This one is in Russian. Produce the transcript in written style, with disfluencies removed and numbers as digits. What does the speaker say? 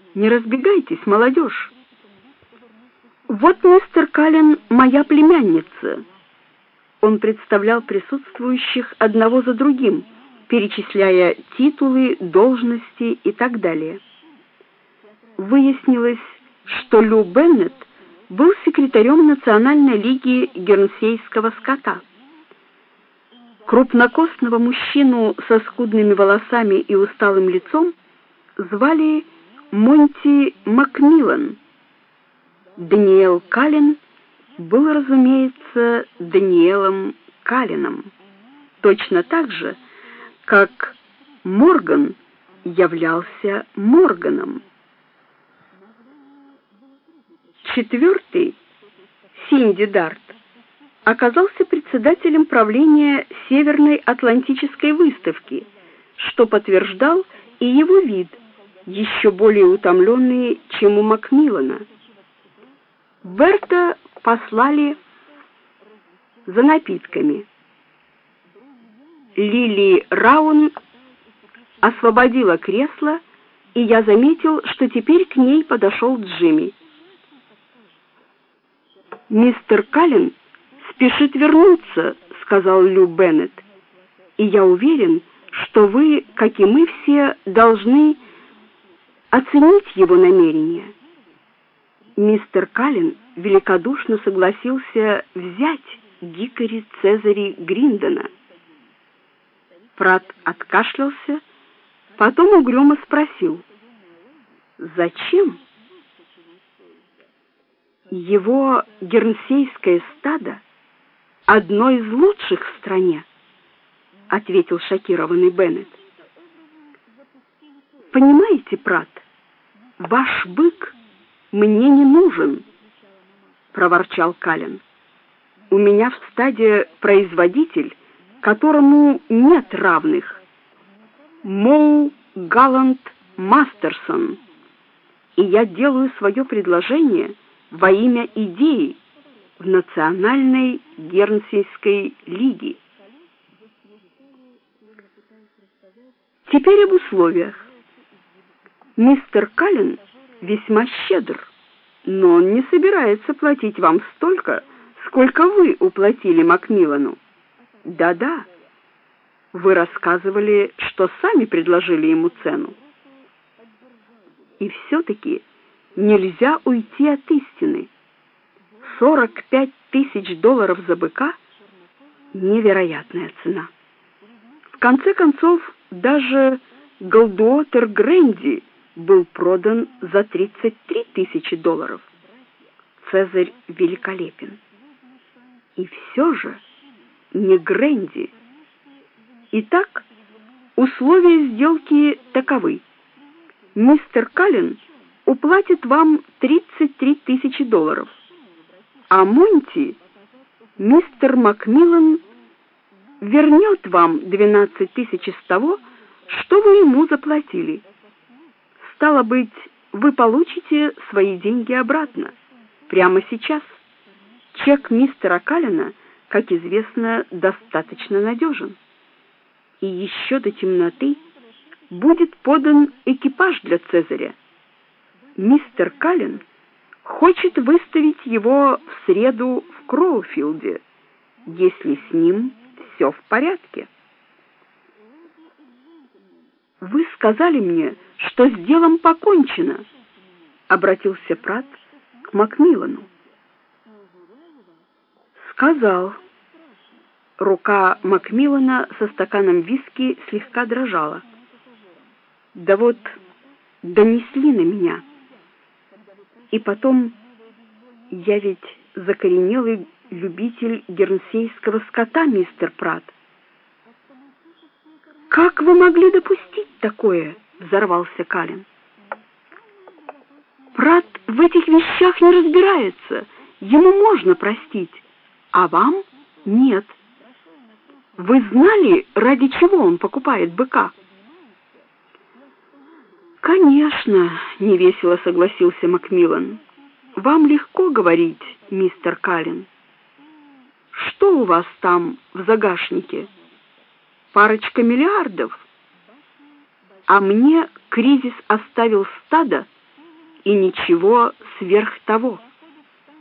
Не разбегайтесь, молодежь. Вот мистер Каллен, моя племянница. Он представлял присутствующих одного за другим, перечисляя титулы, должности и так далее. Выяснилось, что Лю Беннет был секретарем Национальной лиги гернсейского скота. Крупнокосного мужчину со скудными волосами и усталым лицом звали Монти Макмиллан. Даниэл Каллен был, разумеется, Даниэлом Калленом, точно так же, как Морган являлся Морганом. Четвертый, Синди Дарт, оказался председателем правления Северной Атлантической выставки, что подтверждал и его вид, еще более утомленный, чем у Макмиллана. Берта послали за напитками. Лили Раун освободила кресло, и я заметил, что теперь к ней подошел Джимми. «Мистер Каллен спешит вернуться», — сказал Лю Беннет, «и я уверен, что вы, как и мы все, должны оценить его намерения». Мистер Каллен великодушно согласился взять Гикори Цезари Гриндона. Прат откашлялся, потом угрюмо спросил: «Зачем?» «Его гернсейское стадо одно из лучших в стране», — ответил шокированный Беннет. «Понимаете, Прат, ваш бык мне не нужен», — проворчал Каллен. «У меня в стаде производитель, которому нет равных, Моу Галлант Мастерсон, и я делаю свое предложение во имя идеи в Национальной гернсейской лиге». Теперь об условиях. Мистер Каллен весьма щедр, но он не собирается платить вам столько, сколько вы уплатили Макмиллану. Да-да, вы рассказывали, что сами предложили ему цену. И все-таки нельзя уйти от истины. 45 тысяч долларов за быка — невероятная цена. В конце концов, даже Голдуотер Грэнди был продан за 33 тысячи долларов. Цезарь великолепен. И все же не Грэнди. Итак, условия сделки таковы. Мистер Каллен уплатит вам 33 тысячи долларов, а Монти, мистер Макмиллан, вернет вам 12 тысяч из того, что вы ему заплатили. Стало быть, вы получите свои деньги обратно, прямо сейчас. Чек мистера Каллена, как известно, достаточно надежен. И еще до темноты будет подан экипаж для Цезаря. Мистер Каллен хочет выставить его в среду в Кроуфилде, если с ним все в порядке. «Вы сказали мне, что с делом покончено», — обратился Прат к Макмиллану. «Сказал». Рука Макмиллана со стаканом виски слегка дрожала. «Да вот, донесли на меня. И потом, я ведь закоренелый любитель гернсейского скота, мистер Прат». «Как вы могли допустить такое?» — взорвался Каллен. «Прат в этих вещах не разбирается. Ему можно простить, а вам нет. Вы знали, ради чего он покупает быка?» «Конечно», — невесело согласился Макмиллан. «Вам легко говорить, мистер Каллен. Что у вас там в загашнике? Парочка миллиардов? А мне кризис оставил стадо и ничего сверх того.